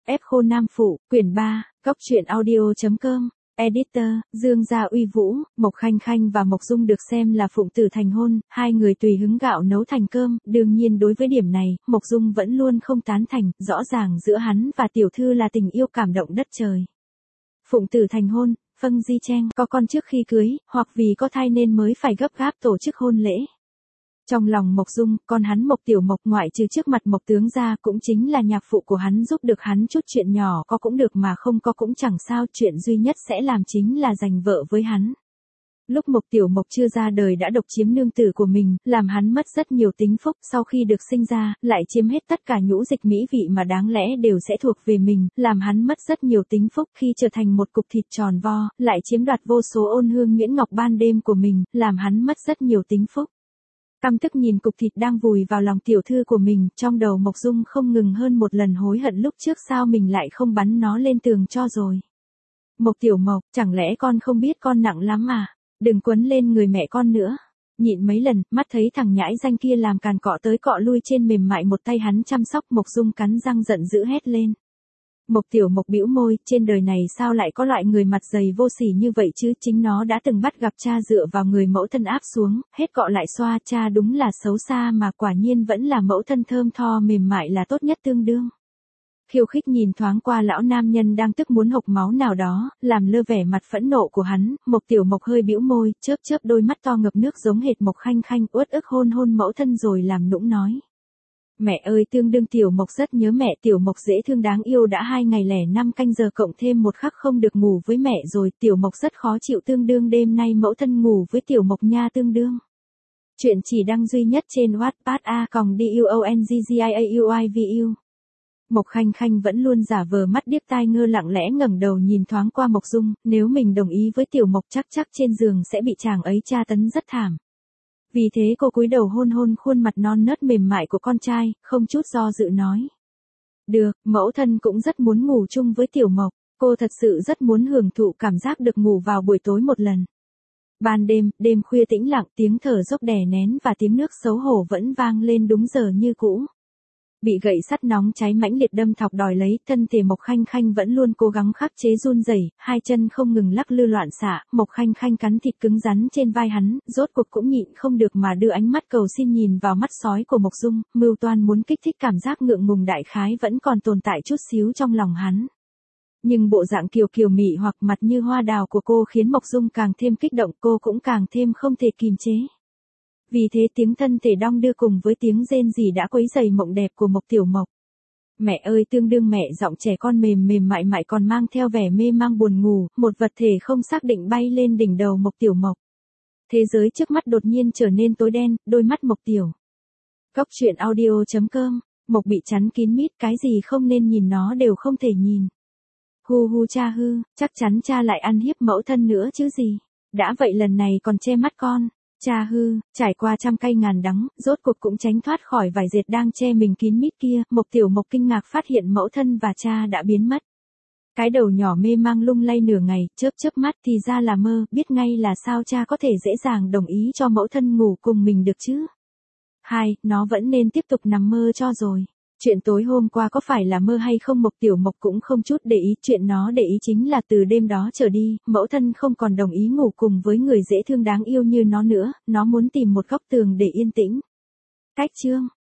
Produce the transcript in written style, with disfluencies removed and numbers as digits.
Ép khô nam phụ, quyển 3, Góc truyện audio.com, Editor, Dương Gia Uy Vũ, Mộc Khanh Khanh và Mộc Dung được xem là phụng tử thành hôn, hai người tùy hứng gạo nấu thành cơm, đương nhiên đối với điểm này, Mộc Dung vẫn luôn không tán thành, rõ ràng giữa hắn và tiểu thư là tình yêu cảm động đất trời. Phụng tử thành hôn, Phâng Di Chen, có con trước khi cưới, hoặc vì có thai nên mới phải gấp gáp tổ chức hôn lễ. Trong lòng Mộc Dung, con hắn Mộc Tiểu Mộc ngoại trừ trước mặt Mộc tướng ra cũng chính là nhạc phụ của hắn giúp được hắn chút chuyện nhỏ có cũng được mà không có cũng chẳng sao, chuyện duy nhất sẽ làm chính là giành vợ với hắn. Lúc Mộc Tiểu Mộc chưa ra đời đã độc chiếm nương tử của mình, làm hắn mất rất nhiều tính phúc, sau khi được sinh ra, lại chiếm hết tất cả nhũ dịch mỹ vị mà đáng lẽ đều sẽ thuộc về mình, làm hắn mất rất nhiều tính phúc, khi trở thành một cục thịt tròn vo, lại chiếm đoạt vô số ôn hương nhuyễn ngọc ban đêm của mình, làm hắn mất rất nhiều tính phúc. Căm tức nhìn cục thịt đang vùi vào lòng tiểu thư của mình, trong đầu Mộc Dung không ngừng hơn một lần hối hận lúc trước sao mình lại không bắn nó lên tường cho rồi. Mộc Tiểu Mộc, chẳng lẽ con không biết con nặng lắm à? Đừng quấn lên người mẹ con nữa. Nhịn mấy lần, mắt thấy thằng nhãi danh kia làm càn cọ tới cọ lui trên mềm mại một tay hắn chăm sóc, Mộc Dung cắn răng giận dữ hét lên. Mộc Tiểu Mộc bĩu môi, trên đời này sao lại có loại người mặt dày vô sỉ như vậy chứ, chính nó đã từng bắt gặp cha dựa vào người mẫu thân áp xuống, hết cọ lại xoa, cha đúng là xấu xa mà quả nhiên vẫn là mẫu thân thơm tho mềm mại là tốt nhất tương đương. Khiêu khích nhìn thoáng qua lão nam nhân đang tức muốn hộc máu nào đó, làm lơ vẻ mặt phẫn nộ của hắn, Mộc Tiểu Mộc hơi bĩu môi, chớp chớp đôi mắt to ngập nước giống hệt Mộc Khanh Khanh, uất ức hôn hôn mẫu thân rồi làm nũng nói. Mẹ ơi, tương đương Tiểu Mộc rất nhớ mẹ, Tiểu Mộc dễ thương đáng yêu, đã 2 ngày lẻ 5 canh giờ cộng thêm 1 khắc không được ngủ với mẹ rồi, Tiểu Mộc rất khó chịu, tương đương đêm nay mẫu thân ngủ với Tiểu Mộc nha, tương đương. Chuyện chỉ đăng duy nhất trên Wattpad a.duonggiauivu. Mộc Khanh Khanh vẫn luôn giả vờ mắt điếc tai ngơ, lặng lẽ ngẩng đầu nhìn thoáng qua Mộc Dung, nếu mình đồng ý với Tiểu Mộc chắc trên giường sẽ bị chàng ấy tra tấn rất thảm. Vì thế cô cúi đầu hôn hôn khuôn mặt non nớt mềm mại của con trai, không chút do dự nói. Được, mẫu thân cũng rất muốn ngủ chung với Tiểu Mộc, cô thật sự rất muốn hưởng thụ cảm giác được ngủ vào buổi tối một lần. Ban đêm, đêm khuya tĩnh lặng, tiếng thở dốc đè nén và tiếng nước xấu hổ vẫn vang lên đúng giờ như cũ. Bị gậy sắt nóng cháy mãnh liệt đâm thọc đòi lấy, thân thể Mộc Khanh Khanh vẫn luôn cố gắng khắc chế run rẩy, hai chân không ngừng lắc lư loạn xạ, Mộc Khanh Khanh cắn thịt cứng rắn trên vai hắn, rốt cuộc cũng nhịn không được mà đưa ánh mắt cầu xin nhìn vào mắt sói của Mộc Dung, mưu toan muốn kích thích cảm giác ngượng ngùng đại khái vẫn còn tồn tại chút xíu trong lòng hắn. Nhưng bộ dạng kiều kiều mị hoặc mặt như hoa đào của cô khiến Mộc Dung càng thêm kích động, cô cũng càng thêm không thể kìm chế. Vì thế tiếng thân thể đong đưa cùng với tiếng rên rỉ đã quấy rầy mộng đẹp của Mộc Tiểu Mộc. Mẹ ơi, tương đương mẹ, giọng trẻ con mềm mềm mại mại còn mang theo vẻ mê mang buồn ngủ, một vật thể không xác định bay lên đỉnh đầu Mộc Tiểu Mộc. Thế giới trước mắt đột nhiên trở nên tối đen, đôi mắt Mộc Tiểu. Góc truyện audio.com, Mộc bị chắn kín mít, cái gì không nên nhìn nó đều không thể nhìn. Hu hu cha hư, chắc chắn cha lại ăn hiếp mẫu thân nữa chứ gì. Đã vậy lần này còn che mắt con. Cha hư, trải qua trăm cay ngàn đắng, rốt cuộc cũng tránh thoát khỏi vải dệt đang che mình kín mít kia, Mộc Tiểu Mộc kinh ngạc phát hiện mẫu thân và cha đã biến mất. Cái đầu nhỏ mê mang lung lay nửa ngày, chớp chớp mắt thì ra là mơ, biết ngay là sao cha có thể dễ dàng đồng ý cho mẫu thân ngủ cùng mình được chứ. Nó vẫn nên tiếp tục nằm mơ cho rồi. Chuyện tối hôm qua có phải là mơ hay không, Mộc Tiểu Mộc cũng không chút để ý, chuyện nó để ý chính là từ đêm đó trở đi, mẫu thân không còn đồng ý ngủ cùng với người dễ thương đáng yêu như nó nữa, nó muốn tìm một góc tường để yên tĩnh. Cách chương